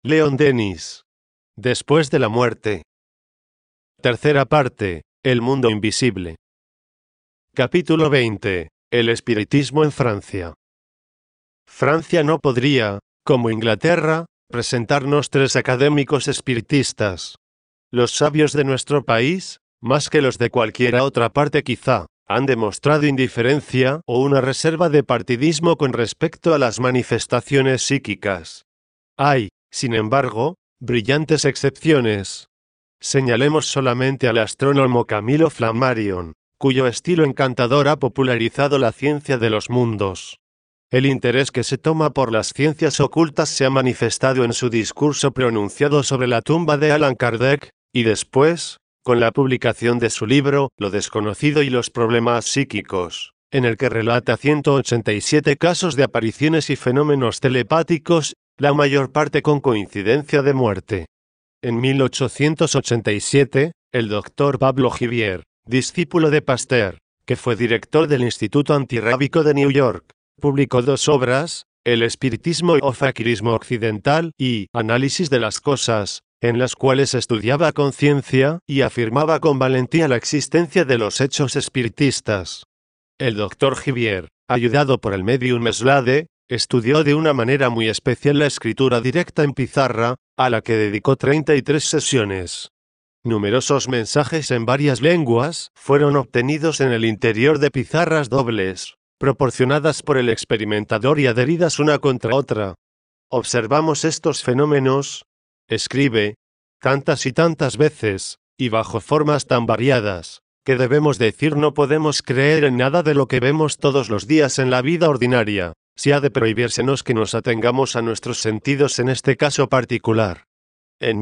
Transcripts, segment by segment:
Leon Denis. Después de la muerte. Tercera parte. El mundo invisible. Capítulo 20. El espiritismo en Francia. Francia no podría, como Inglaterra, presentarnos 3 académicos espiritistas. Los sabios de nuestro país, más que los de cualquiera otra parte quizá, han demostrado indiferencia o una reserva de partidismo con respecto a las manifestaciones psíquicas. Hay, sin embargo, brillantes excepciones. Señalemos solamente al astrónomo Camilo Flammarion, cuyo estilo encantador ha popularizado la ciencia de los mundos. El interés que se toma por las ciencias ocultas se ha manifestado en su discurso pronunciado sobre la tumba de Allan Kardec, y después, con la publicación de su libro, Lo desconocido y los problemas psíquicos, en el que relata 187 casos de apariciones y fenómenos telepáticos, la mayor parte con coincidencia de muerte. En 1887, el doctor Pablo Givier, discípulo de Pasteur, que fue director del Instituto Antirrábico de New York, publicó 2 obras, El espiritismo o faquirismo occidental y Análisis de las cosas, en las cuales estudiaba a conciencia y afirmaba con valentía la existencia de los hechos espiritistas. El doctor Givier, ayudado por el médium Meslade, estudió de una manera muy especial la escritura directa en pizarra, a la que dedicó 33 sesiones. Numerosos mensajes en varias lenguas fueron obtenidos en el interior de pizarras dobles, proporcionadas por el experimentador y adheridas una contra otra. Observamos estos fenómenos, escribe, tantas y tantas veces, y bajo formas tan variadas, que debemos decir no podemos creer en nada de lo que vemos todos los días en la vida ordinaria, si ha de prohibírsenos que nos atengamos a nuestros sentidos en este caso particular. En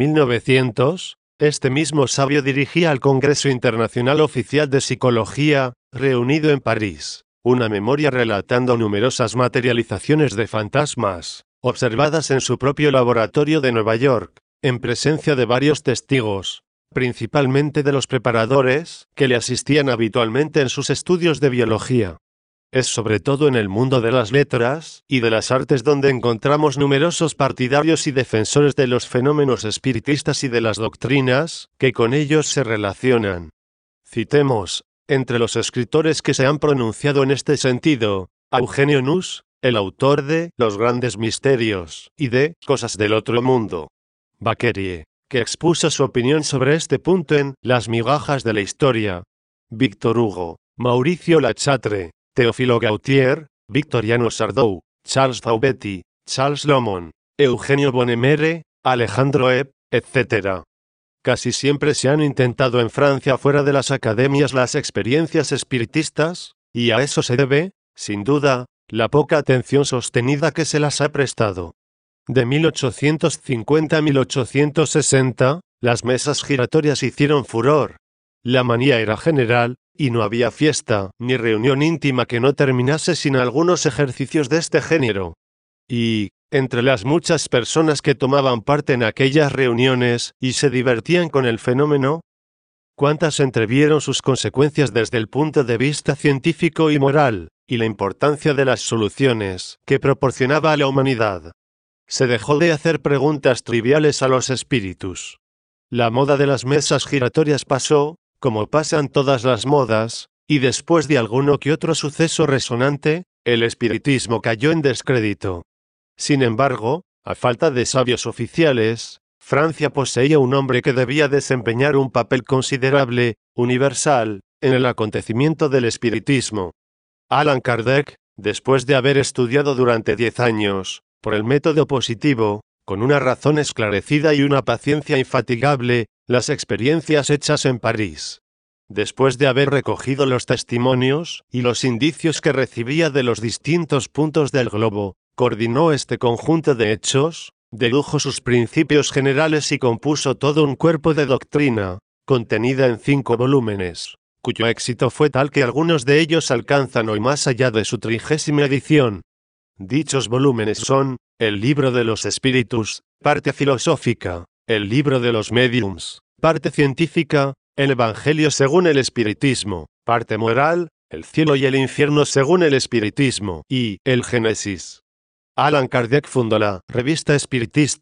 1900, este mismo sabio dirigía al Congreso Internacional Oficial de Psicología, reunido en París, una memoria relatando numerosas materializaciones de fantasmas, observadas en su propio laboratorio de Nueva York, en presencia de varios testigos, principalmente de los preparadores, que le asistían habitualmente en sus estudios de biología. Es sobre todo en el mundo de las letras y de las artes donde encontramos numerosos partidarios y defensores de los fenómenos espiritistas y de las doctrinas que con ellos se relacionan. Citemos, entre los escritores que se han pronunciado en este sentido, a Eugenio Nus, el autor de Los grandes misterios y de Cosas del otro mundo. Becquerie, que expuso su opinión sobre este punto en Las migajas de la historia. Victor Hugo, Mauricio Lachatre, Teófilo Gautier, Victoriano Sardou, Charles Faubetti, Charles Lomon, Eugenio Bonnemere, Alejandro Epp, etc. Casi siempre se han intentado en Francia fuera de las academias las experiencias espiritistas, y a eso se debe, sin duda, la poca atención sostenida que se las ha prestado. De 1850 a 1860, las mesas giratorias hicieron furor. La manía era general, y no había fiesta ni reunión íntima que no terminase sin algunos ejercicios de este género. Y, entre las muchas personas que tomaban parte en aquellas reuniones y se divertían con el fenómeno, ¿cuántas entrevieron sus consecuencias desde el punto de vista científico y moral, y la importancia de las soluciones que proporcionaba a la humanidad? Se dejó de hacer preguntas triviales a los espíritus. La moda de las mesas giratorias pasó, como pasan todas las modas, y después de alguno que otro suceso resonante, el espiritismo cayó en descrédito. Sin embargo, a falta de sabios oficiales, Francia poseía un hombre que debía desempeñar un papel considerable, universal, en el acontecimiento del espiritismo. Allan Kardec, después de haber estudiado durante 10 años, por el método positivo, con una razón esclarecida y una paciencia infatigable, las experiencias hechas en París. Después de haber recogido los testimonios y los indicios que recibía de los distintos puntos del globo, coordinó este conjunto de hechos, dedujo sus principios generales y compuso todo un cuerpo de doctrina, contenida en 5 volúmenes, cuyo éxito fue tal que algunos de ellos alcanzan hoy más allá de su 30ª edición. Dichos volúmenes son, el libro de los espíritus, parte filosófica, el libro de los médiums, parte científica, el Evangelio según el espiritismo, parte moral, el cielo y el infierno según el espiritismo, y el Génesis. Allan Kardec fundó la Revista Espiritista,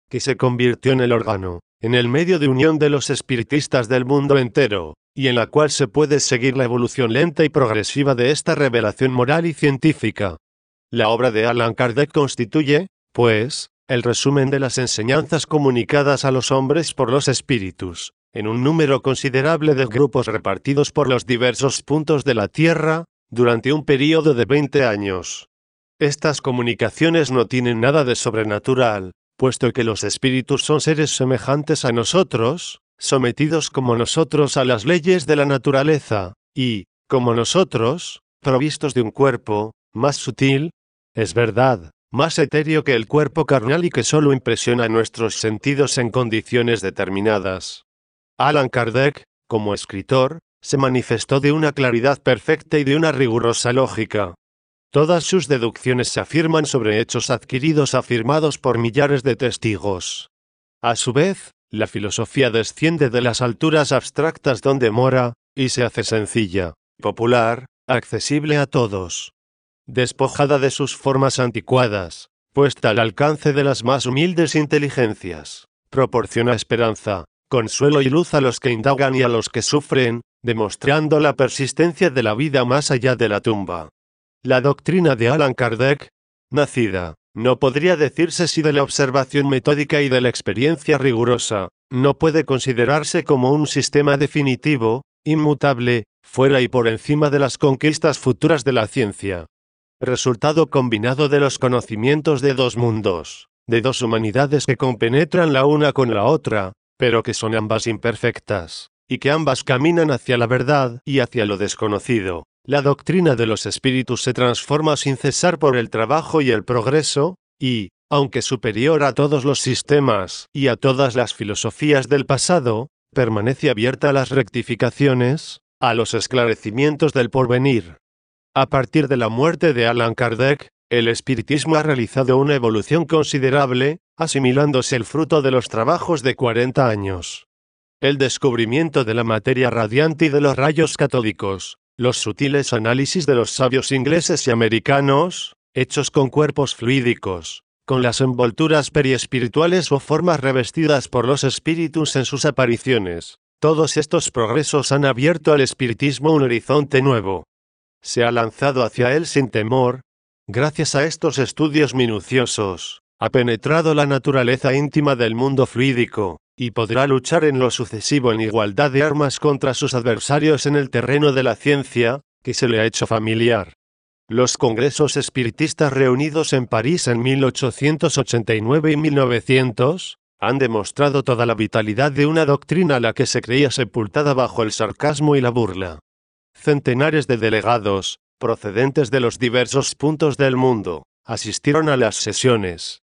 que se convirtió en el órgano, en el medio de unión de los espiritistas del mundo entero, y en la cual se puede seguir la evolución lenta y progresiva de esta revelación moral y científica. La obra de Allan Kardec constituye, pues, el resumen de las enseñanzas comunicadas a los hombres por los espíritus, en un número considerable de grupos repartidos por los diversos puntos de la Tierra, durante un período de 20 años. Estas comunicaciones no tienen nada de sobrenatural, puesto que los espíritus son seres semejantes a nosotros, sometidos como nosotros a las leyes de la naturaleza, y, como nosotros, provistos de un cuerpo, más sutil, es verdad, más etéreo que el cuerpo carnal y que solo impresiona nuestros sentidos en condiciones determinadas. Allan Kardec, como escritor, se manifestó de una claridad perfecta y de una rigurosa lógica. Todas sus deducciones se afirman sobre hechos adquiridos afirmados por millares de testigos. A su vez, la filosofía desciende de las alturas abstractas donde mora, y se hace sencilla, popular, accesible a todos. Despojada de sus formas anticuadas, puesta al alcance de las más humildes inteligencias, proporciona esperanza, consuelo y luz a los que indagan y a los que sufren, demostrando la persistencia de la vida más allá de la tumba. La doctrina de Allan Kardec, nacida, no podría decirse si de la observación metódica y de la experiencia rigurosa, no puede considerarse como un sistema definitivo, inmutable, fuera y por encima de las conquistas futuras de la ciencia. Resultado combinado de los conocimientos de dos mundos, de dos humanidades que compenetran la una con la otra, pero que son ambas imperfectas, y que ambas caminan hacia la verdad y hacia lo desconocido. La doctrina de los espíritus se transforma sin cesar por el trabajo y el progreso, y, aunque superior a todos los sistemas y a todas las filosofías del pasado, permanece abierta a las rectificaciones, a los esclarecimientos del porvenir. A partir de la muerte de Allan Kardec, el espiritismo ha realizado una evolución considerable, asimilándose el fruto de los trabajos de 40 años. El descubrimiento de la materia radiante y de los rayos catódicos, los sutiles análisis de los sabios ingleses y americanos, hechos con cuerpos fluídicos, con las envolturas periespirituales o formas revestidas por los espíritus en sus apariciones, todos estos progresos han abierto al espiritismo un horizonte nuevo. Se ha lanzado hacia él sin temor. Gracias a estos estudios minuciosos, ha penetrado la naturaleza íntima del mundo fluídico, y podrá luchar en lo sucesivo en igualdad de armas contra sus adversarios en el terreno de la ciencia, que se le ha hecho familiar. Los congresos espiritistas reunidos en París en 1889 y 1900, han demostrado toda la vitalidad de una doctrina a la que se creía sepultada bajo el sarcasmo y la burla. Centenares de delegados, procedentes de los diversos puntos del mundo, asistieron a las sesiones.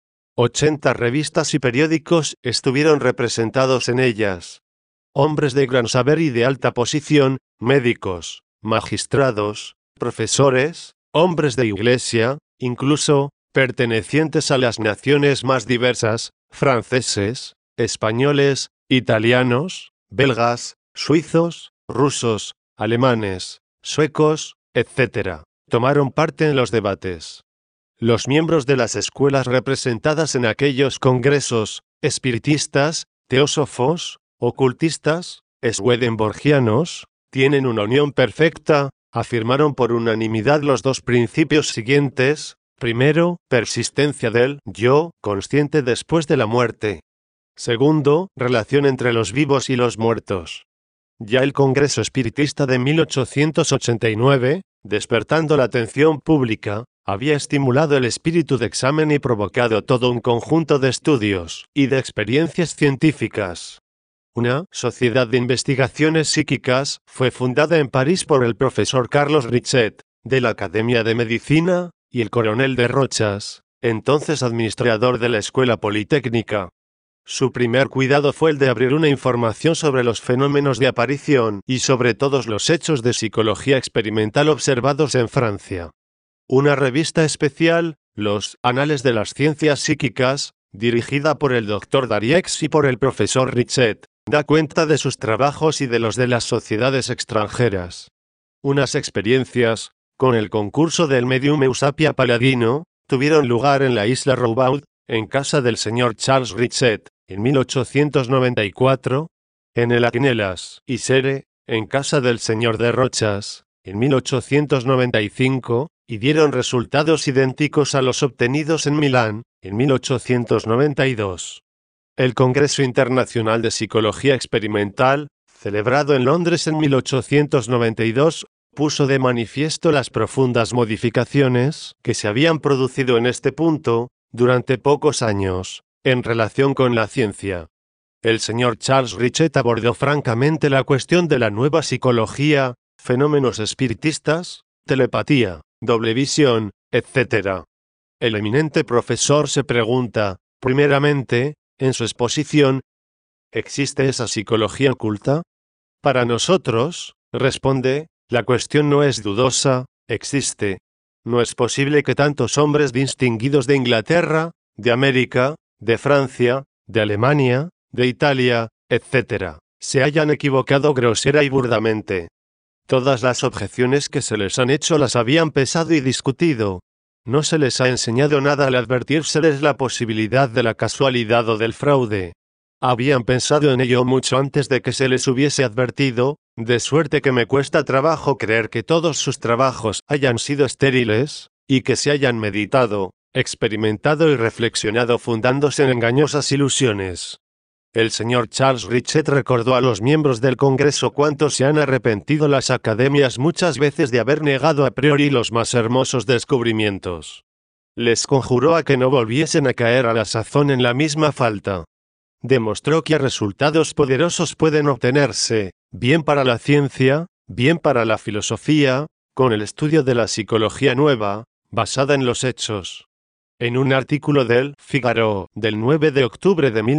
80 revistas y periódicos estuvieron representados en ellas. Hombres de gran saber y de alta posición, médicos, magistrados, profesores, hombres de iglesia, incluso, pertenecientes a las naciones más diversas, franceses, españoles, italianos, belgas, suizos, rusos, alemanes, suecos, etc., tomaron parte en los debates. Los miembros de las escuelas representadas en aquellos congresos, espiritistas, teósofos, ocultistas, swedenborgianos, tienen una unión perfecta, afirmaron por unanimidad los dos principios siguientes. Primero, persistencia del yo consciente después de la muerte. Segundo, relación entre los vivos y los muertos. Ya el Congreso Espiritista de 1889, despertando la atención pública, había estimulado el espíritu de examen y provocado todo un conjunto de estudios y de experiencias científicas. Una sociedad de investigaciones psíquicas fue fundada en París por el profesor Carlos Richet, de la Academia de Medicina, y el coronel de Rochas, entonces administrador de la Escuela Politécnica. Su primer cuidado fue el de abrir una información sobre los fenómenos de aparición y sobre todos los hechos de psicología experimental observados en Francia. Una revista especial, los Anales de las Ciencias Psíquicas, dirigida por el Dr. Dariex y por el profesor Richet, da cuenta de sus trabajos y de los de las sociedades extranjeras. Unas experiencias, con el concurso del medium Eusapia Palladino, tuvieron lugar en la isla Roubaud, en casa del señor Charles Richet, en 1894, en el Aquinelas y Sere, en casa del señor de Rochas, en 1895, y dieron resultados idénticos a los obtenidos en Milán, en 1892. El Congreso Internacional de Psicología Experimental, celebrado en Londres en 1892, puso de manifiesto las profundas modificaciones que se habían producido en este punto, durante pocos años, en relación con la ciencia. El señor Charles Richet abordó francamente la cuestión de la nueva psicología, fenómenos espiritistas, telepatía, doble visión, etc. El eminente profesor se pregunta, primeramente, en su exposición, ¿existe esa psicología oculta? Para nosotros, responde, la cuestión no es dudosa, existe. No es posible que tantos hombres distinguidos de Inglaterra, de América, de Francia, de Alemania, de Italia, etc., se hayan equivocado grosera y burdamente. Todas las objeciones que se les han hecho las habían pesado y discutido. No se les ha enseñado nada al advertírseles la posibilidad de la casualidad o del fraude. Habían pensado en ello mucho antes de que se les hubiese advertido, de suerte que me cuesta trabajo creer que todos sus trabajos hayan sido estériles, y que se hayan meditado, experimentado y reflexionado fundándose en engañosas ilusiones. El señor Charles Richet recordó a los miembros del Congreso cuánto se han arrepentido las academias muchas veces de haber negado a priori los más hermosos descubrimientos. Les conjuró a que no volviesen a caer a la sazón en la misma falta. Demostró que resultados poderosos pueden obtenerse, bien para la ciencia, bien para la filosofía, con el estudio de la psicología nueva, basada en los hechos. En un artículo del Figaro, del 9 de octubre de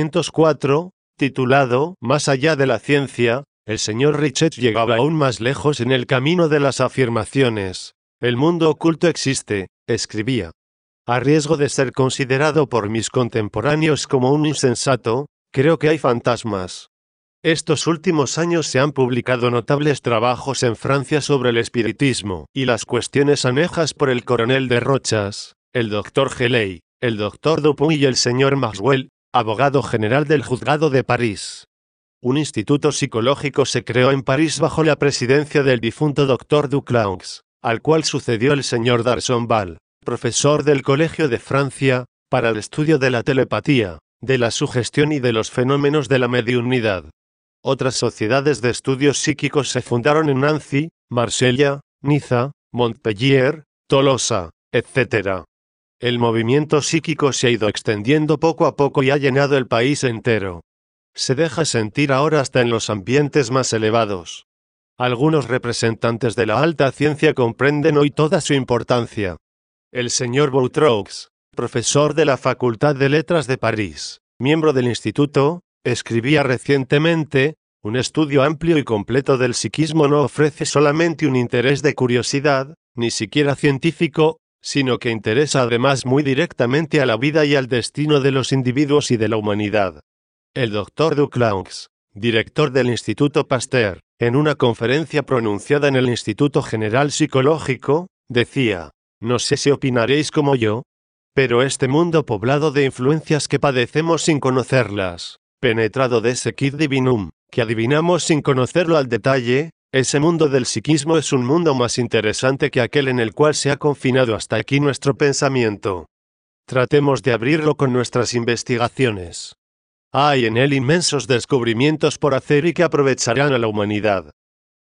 1904, titulado Más allá de la ciencia, el señor Richet llegaba aún más lejos en el camino de las afirmaciones. El mundo oculto existe, escribía. A riesgo de ser considerado por mis contemporáneos como un insensato, creo que hay fantasmas. Estos últimos años se han publicado notables trabajos en Francia sobre el espiritismo y las cuestiones anejas por el coronel de Rochas, el doctor Geley, el doctor Dupont y el señor Maxwell, abogado general del juzgado de París. Un instituto psicológico se creó en París bajo la presidencia del difunto doctor Duclaux, al cual sucedió el señor d'Arsonval, profesor del Colegio de Francia, para el estudio de la telepatía, de la sugestión y de los fenómenos de la mediunidad. Otras sociedades de estudios psíquicos se fundaron en Nancy, Marsella, Niza, Montpellier, Tolosa, etc. El movimiento psíquico se ha ido extendiendo poco a poco y ha llenado el país entero. Se deja sentir ahora hasta en los ambientes más elevados. Algunos representantes de la alta ciencia comprenden hoy toda su importancia. El señor Boutroux, profesor de la Facultad de Letras de París, miembro del Instituto, escribía recientemente, un estudio amplio y completo del psiquismo no ofrece solamente un interés de curiosidad, ni siquiera científico, sino que interesa además muy directamente a la vida y al destino de los individuos y de la humanidad. El doctor Duclaux, director del Instituto Pasteur, en una conferencia pronunciada en el Instituto General Psicológico, decía, no sé si opinaréis como yo, pero este mundo poblado de influencias que padecemos sin conocerlas, penetrado de ese quid divinum, que adivinamos sin conocerlo al detalle, ese mundo del psiquismo es un mundo más interesante que aquel en el cual se ha confinado hasta aquí nuestro pensamiento. Tratemos de abrirlo con nuestras investigaciones. Hay en él inmensos descubrimientos por hacer y que aprovecharán a la humanidad.